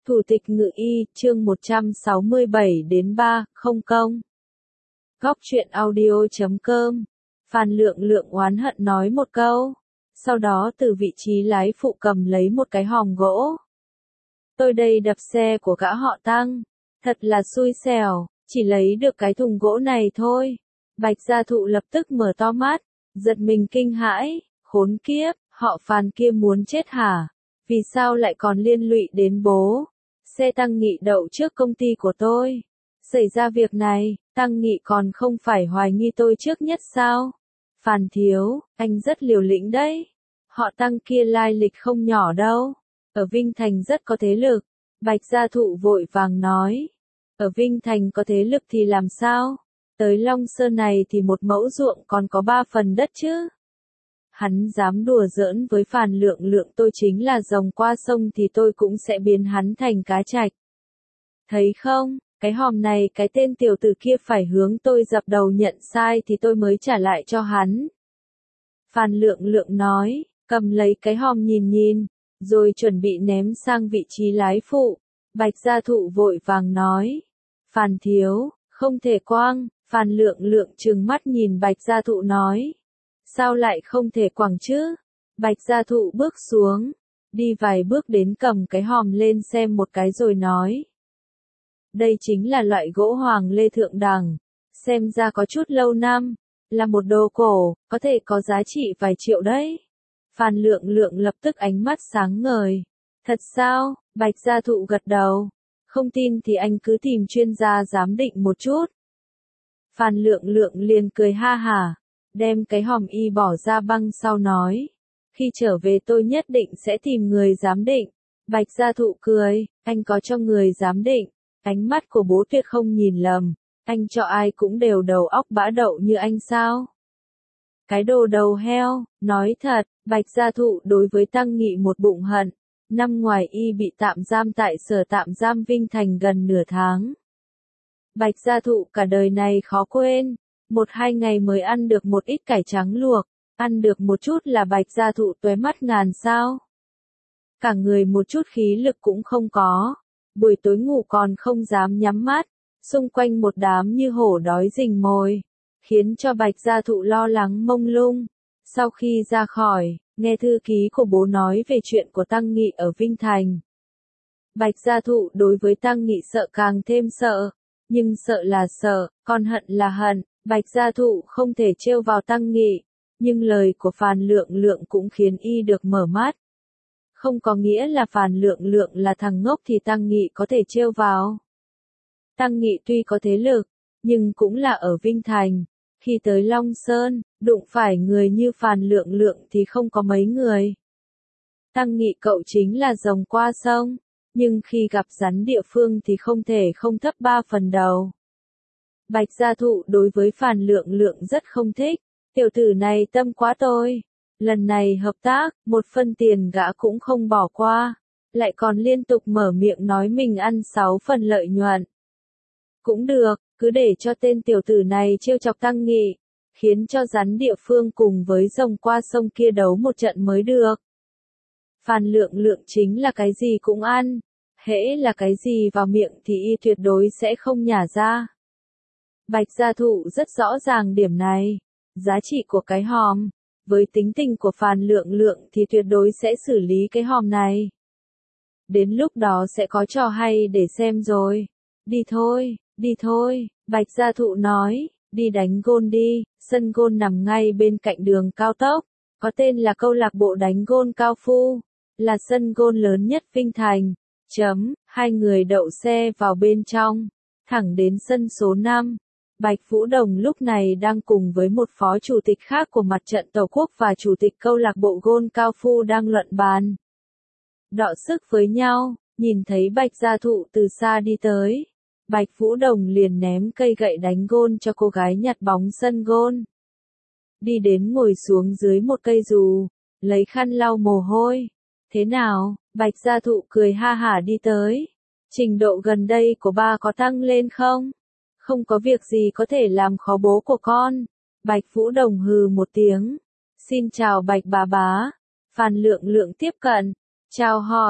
Thủ tịch Ngự Y, chương 167 đến 3, không công. Góc truyện audio.com. Phan Lượng Lượng oán hận nói một câu. Sau đó từ vị trí lái phụ cầm lấy một cái hòm gỗ. Tôi đây đập xe của gã họ Tăng. Thật là xui xẻo, chỉ lấy được cái thùng gỗ này thôi. Bạch Gia Thụ lập tức mở to mắt, giật mình kinh hãi, khốn kiếp, họ Phan kia muốn chết hả? Vì sao lại còn liên lụy đến bố? Xe Tăng Nghị đậu trước công ty của tôi. Xảy ra việc này, Tăng Nghị còn không phải hoài nghi tôi trước nhất sao? Phan thiếu, anh rất liều lĩnh đấy. Họ Tăng kia lai lịch không nhỏ đâu. Ở Vinh Thành rất có thế lực. Bạch Gia Thụ vội vàng nói. Ở Vinh Thành có thế lực thì làm sao? Tới Long Sơn này thì một mẫu ruộng còn có 3 phần đất chứ. Hắn dám đùa giỡn với Phan Lượng Lượng, tôi chính là rồng qua sông thì tôi cũng sẽ biến hắn thành cá trạch. Thấy không, cái hòm này cái tên tiểu tử kia phải hướng tôi dập đầu nhận sai thì tôi mới trả lại cho hắn. Phan Lượng Lượng nói, cầm lấy cái hòm nhìn nhìn, rồi chuẩn bị ném sang vị trí lái phụ. Bạch Gia Thụ vội vàng nói, Phan thiếu, không thể quăng. Phan Lượng Lượng trừng mắt nhìn Bạch Gia Thụ nói, sao lại không thể quẳng chứ? Bạch Gia Thụ bước xuống, đi vài bước đến cầm cái hòm lên xem một cái rồi nói, đây chính là loại gỗ hoàng lê thượng đẳng, xem ra có chút lâu năm, là một đồ cổ, có thể có giá trị vài triệu đấy. Phan Lượng Lượng lập tức ánh mắt sáng ngời, thật sao? Bạch Gia Thụ gật đầu, không tin thì anh cứ tìm chuyên gia giám định một chút. Phan Lượng Lượng liền cười ha hả, đem cái hòm y bỏ ra băng sau nói, khi trở về tôi nhất định sẽ tìm người giám định. Bạch Gia Thụ cười, anh có cho người giám định, ánh mắt của bố tuyệt không nhìn lầm, anh cho ai cũng đều đầu óc bã đậu như anh sao? Cái đồ đầu heo, nói thật, Bạch Gia Thụ đối với Tăng Nghị một bụng hận, năm ngoài y bị tạm giam tại sở tạm giam Vinh Thành gần nửa tháng. Bạch Gia Thụ cả đời này khó quên, 1-2 ngày mới ăn được một ít cải trắng luộc, ăn được một chút là Bạch Gia Thụ tóe mắt ngàn sao. Cả người một chút khí lực cũng không có, buổi tối ngủ còn không dám nhắm mắt, xung quanh một đám như hổ đói rình mồi, khiến cho Bạch Gia Thụ lo lắng mông lung. Sau khi ra khỏi, nghe thư ký của bố nói về chuyện của Tăng Nghị ở Vinh Thành. Bạch Gia Thụ đối với Tăng Nghị sợ càng thêm sợ. Nhưng sợ là sợ, còn hận là hận, Bạch Gia Thụ không thể trêu vào Tăng Nghị, nhưng lời của Phan Lượng Lượng cũng khiến y được mở mắt. Không có nghĩa là Phan Lượng Lượng là thằng ngốc thì Tăng Nghị có thể trêu vào. Tăng Nghị tuy có thế lực, nhưng cũng là ở Vinh Thành, khi tới Long Sơn, đụng phải người như Phan Lượng Lượng thì không có mấy người. Tăng Nghị cậu chính là rồng qua sông. Nhưng khi gặp rắn địa phương thì không thể không thấp 3 phần đầu. Bạch Gia Thụ đối với Phan Lượng Lượng rất không thích, tiểu tử này tâm quá tôi. Lần này hợp tác, 1 phân tiền gã cũng không bỏ qua, lại còn liên tục mở miệng nói mình ăn 6 phần lợi nhuận. Cũng được, cứ để cho tên tiểu tử này trêu chọc Tăng Nghị, khiến cho rắn địa phương cùng với rồng qua sông kia đấu một trận mới được. Phan Lượng Lượng chính là cái gì cũng ăn, hễ là cái gì vào miệng thì y tuyệt đối sẽ không nhả ra. Bạch Gia Thụ rất rõ ràng điểm này, giá trị của cái hòm, với tính tình của Phan Lượng Lượng thì tuyệt đối sẽ xử lý cái hòm này. Đến lúc đó sẽ có trò hay để xem rồi. Đi thôi, Bạch Gia Thụ nói, đi đánh gôn đi, sân gôn nằm ngay bên cạnh đường cao tốc, có tên là câu lạc bộ đánh gôn Cao Phu. Là sân gôn lớn nhất Vinh Thành. Hai người đậu xe vào bên trong, thẳng đến sân số 5. Bạch Vũ Đồng lúc này đang cùng với một phó chủ tịch khác của mặt trận Tổ quốc và chủ tịch câu lạc bộ gôn Cao Phu đang luận bàn. Đọ sức với nhau, nhìn thấy Bạch Gia Thụ từ xa đi tới. Bạch Vũ Đồng liền ném cây gậy đánh gôn cho cô gái nhặt bóng sân gôn. Đi đến ngồi xuống dưới một cây dù, lấy khăn lau mồ hôi. Thế nào? Bạch Gia Thụ cười ha hả đi tới. Trình độ gần đây của ba có tăng lên không? Không có việc gì có thể làm khó bố của con. Bạch Vũ Đồng hừ một tiếng. Xin chào Bạch bà bá. Phan Lượng Lượng tiếp cận. Chào hỏi.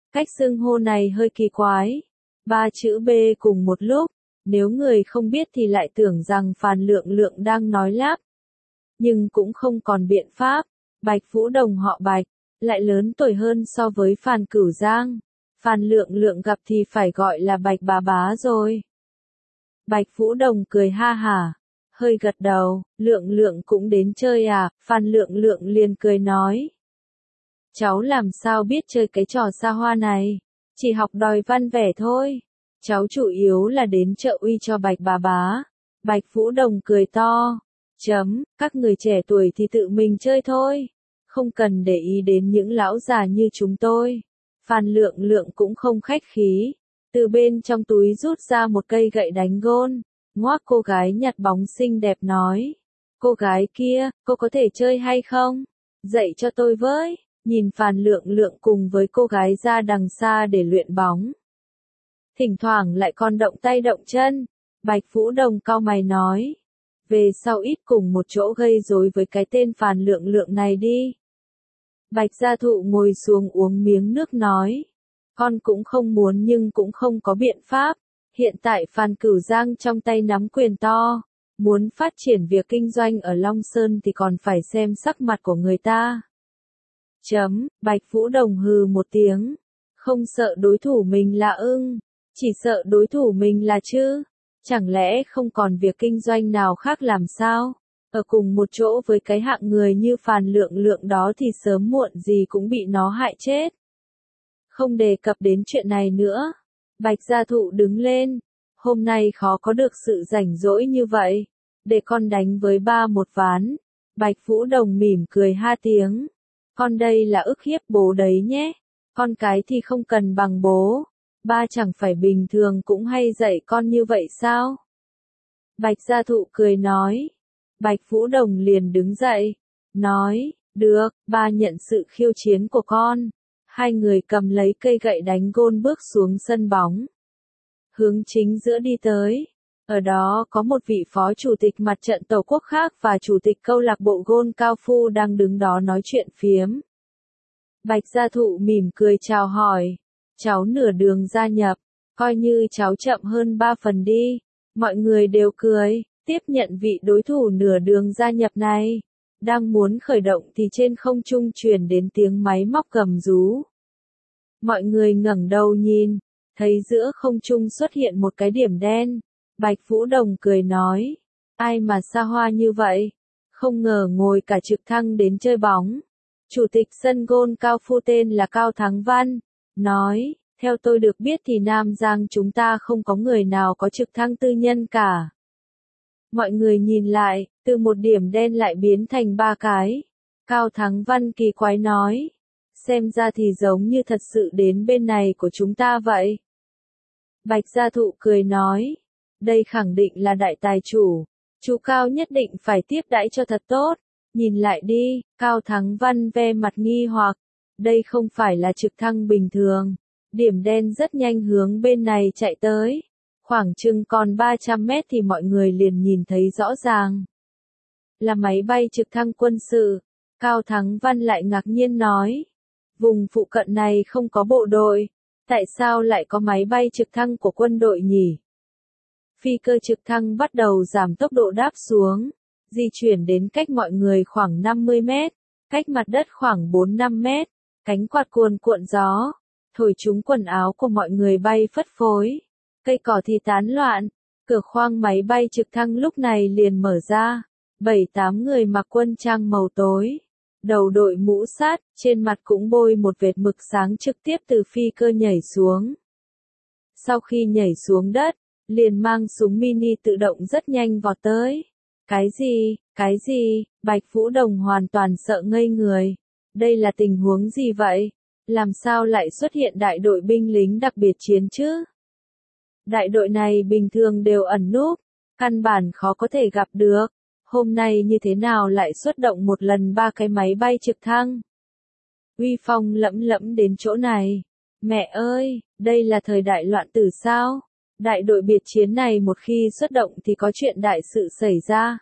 Cách xưng hô này hơi kỳ quái. Ba chữ B cùng một lúc, nếu người không biết thì lại tưởng rằng Phan Lượng Lượng đang nói lắp. Nhưng cũng không còn biện pháp. Bạch Vũ Đồng họ Bạch, lại lớn tuổi hơn so với Phan Cửu Giang. Phan Lượng Lượng gặp thì phải gọi là Bạch bà bá rồi. Bạch Vũ Đồng cười ha hả, hơi gật đầu, Lượng Lượng cũng đến chơi à, Phan Lượng Lượng liền cười nói. Cháu làm sao biết chơi cái trò xa hoa này, chỉ học đòi văn vẻ thôi. Cháu chủ yếu là đến trợ uy cho Bạch bà bá. Bạch Vũ Đồng cười to. Các người trẻ tuổi thì tự mình chơi thôi. Không cần để ý đến những lão già như chúng tôi. Phan Lượng Lượng cũng không khách khí. Từ bên trong túi rút ra một cây gậy đánh gôn. Ngoác cô gái nhặt bóng xinh đẹp nói. Cô gái kia, cô có thể chơi hay không? Dạy cho tôi với. Nhìn Phan Lượng Lượng cùng với cô gái ra đằng xa để luyện bóng. Thỉnh thoảng lại còn động tay động chân. Bạch Vũ Đồng cau mày nói. Về sau ít cùng một chỗ gây rối với cái tên Phan Lượng Lượng này đi. Bạch Gia Thụ ngồi xuống uống miếng nước nói. Con cũng không muốn nhưng cũng không có biện pháp. Hiện tại Phan Cửu Giang trong tay nắm quyền to. Muốn phát triển việc kinh doanh ở Long Sơn thì còn phải xem sắc mặt của người ta. Bạch Vũ Đồng hừ một tiếng. Không sợ đối thủ mình là ưng. Chỉ sợ đối thủ mình là chứ. Chẳng lẽ không còn việc kinh doanh nào khác làm sao? Ở cùng một chỗ với cái hạng người như Phan Lượng Lượng đó thì sớm muộn gì cũng bị nó hại chết. Không đề cập đến chuyện này nữa. Bạch Gia Thụ đứng lên. Hôm nay khó có được sự rảnh rỗi như vậy. Để con đánh với ba một ván. Bạch Vũ Đồng mỉm cười ha tiếng. Con đây là ức hiếp bố đấy nhé. Con cái thì không cần bằng bố. Ba chẳng phải bình thường cũng hay dạy con như vậy sao? Bạch Gia Thụ cười nói. Bạch Vũ Đồng liền đứng dậy. Nói, được, ba nhận sự khiêu chiến của con. Hai người cầm lấy cây gậy đánh gôn bước xuống sân bóng. Hướng chính giữa đi tới. Ở đó có một vị phó chủ tịch mặt trận Tổ quốc khác và chủ tịch câu lạc bộ gôn Cao Phu đang đứng đó nói chuyện phiếm. Bạch Gia Thụ mỉm cười chào hỏi. Cháu nửa đường gia nhập, coi như cháu chậm hơn 3 phần đi. Mọi người đều cười, tiếp nhận vị đối thủ nửa đường gia nhập này. Đang muốn khởi động thì trên không trung truyền đến tiếng máy móc gầm rú. Mọi người ngẩng đầu nhìn, thấy giữa không trung xuất hiện một cái điểm đen. Bạch Vũ Đồng cười nói, ai mà xa hoa như vậy, không ngờ ngồi cả trực thăng đến chơi bóng. Chủ tịch sân gôn Cao Phu tên là Cao Thắng Văn, nói, theo tôi được biết thì Nam Giang chúng ta không có người nào có trực thăng tư nhân cả. Mọi người nhìn lại, từ một điểm đen lại biến thành 3 cái. Cao Thắng Văn kỳ quái nói, xem ra thì giống như thật sự đến bên này của chúng ta vậy. Bạch Gia Thụ cười nói, đây khẳng định là đại tài chủ, chú Cao nhất định phải tiếp đãi cho thật tốt. Nhìn lại đi, Cao Thắng Văn ve mặt nghi hoặc, đây không phải là trực thăng bình thường. Điểm đen rất nhanh hướng bên này chạy tới. Khoảng chừng còn 300 mét thì mọi người liền nhìn thấy rõ ràng. Là máy bay trực thăng quân sự. Cao Thắng Văn lại ngạc nhiên nói. Vùng phụ cận này không có bộ đội. Tại sao lại có máy bay trực thăng của quân đội nhỉ? Phi cơ trực thăng bắt đầu giảm tốc độ đáp xuống. Di chuyển đến cách mọi người khoảng 50 mét. Cách mặt đất khoảng 4-5 mét. Cánh quạt cuồn cuộn gió. Thổi trúng quần áo của mọi người bay phất phới. Cây cỏ thì tán loạn. Cửa khoang máy bay trực thăng lúc này liền mở ra. 7-8 người mặc quân trang màu tối. Đầu đội mũ sát, trên mặt cũng bôi một vệt mực sáng trực tiếp từ phi cơ nhảy xuống. Sau khi nhảy xuống đất, liền mang súng mini tự động rất nhanh vọt tới. Cái gì, Bạch Vũ Đồng hoàn toàn sợ ngây người. Đây là tình huống gì vậy? Làm sao lại xuất hiện đại đội binh lính đặc biệt chiến chứ? Đại đội này bình thường đều ẩn núp, căn bản khó có thể gặp được. Hôm nay như thế nào lại xuất động một lần 3 cái máy bay trực thăng? Uy phong lẫm lẫm đến chỗ này. Mẹ ơi, đây là thời đại loạn tử sao? Đại đội biệt chiến này một khi xuất động thì có chuyện đại sự xảy ra.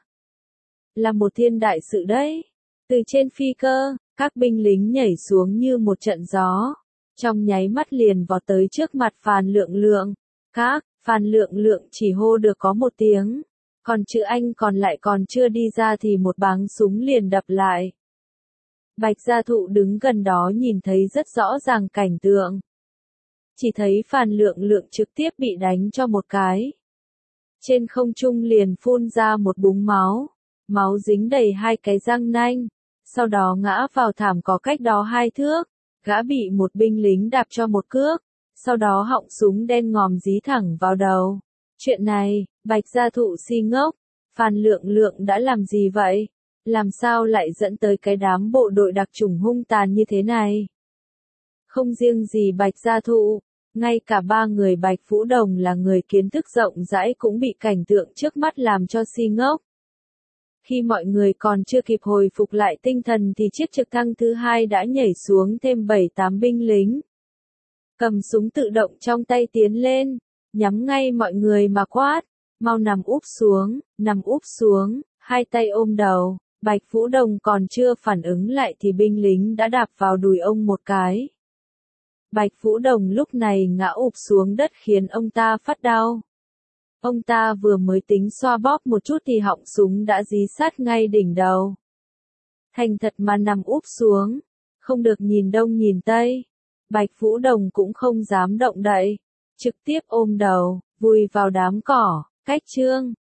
Là một thiên đại sự đấy. Từ trên phi cơ, các binh lính nhảy xuống như một trận gió. trong nháy mắt liền vọt tới trước mặt Phan Lượng Lượng. Phan Lượng Lượng chỉ hô được có một tiếng, còn chữ anh còn lại còn chưa đi ra thì một báng súng liền đập lại. Bạch Gia Thụ đứng gần đó nhìn thấy rất rõ ràng cảnh tượng. Chỉ thấy Phan Lượng Lượng trực tiếp bị đánh cho một cái. Trên không trung liền phun ra một búng máu, máu dính đầy hai cái răng nanh, sau đó ngã vào thảm có cách đó 2 thước, gã bị một binh lính đạp cho một cước, sau đó họng súng đen ngòm dí thẳng vào đầu. Chuyện này, Bạch Gia Thụ si ngốc, Phan Lượng Lượng đã làm gì vậy? Làm sao lại dẫn tới cái đám bộ đội đặc chủng hung tàn như thế này? Không riêng gì Bạch Gia Thụ, ngay cả 3 người Bạch Vũ Đồng là người kiến thức rộng rãi cũng bị cảnh tượng trước mắt làm cho si ngốc. Khi mọi người còn chưa kịp hồi phục lại tinh thần thì chiếc trực thăng thứ 2 đã nhảy xuống thêm 7-8 binh lính. Cầm súng tự động trong tay tiến lên, nhắm ngay mọi người mà quát, mau nằm úp xuống, hai tay ôm đầu. Bạch Vũ Đồng còn chưa phản ứng lại thì binh lính đã đạp vào đùi ông một cái. Bạch Vũ Đồng lúc này ngã ụp xuống đất khiến ông ta phát đau. Ông ta vừa mới tính xoa bóp một chút thì họng súng đã dí sát ngay đỉnh đầu. Thành thật mà nằm úp xuống, không được nhìn đông nhìn tây. Bạch Vũ Đồng cũng không dám động đậy, trực tiếp ôm đầu, vùi vào đám cỏ. Cách chương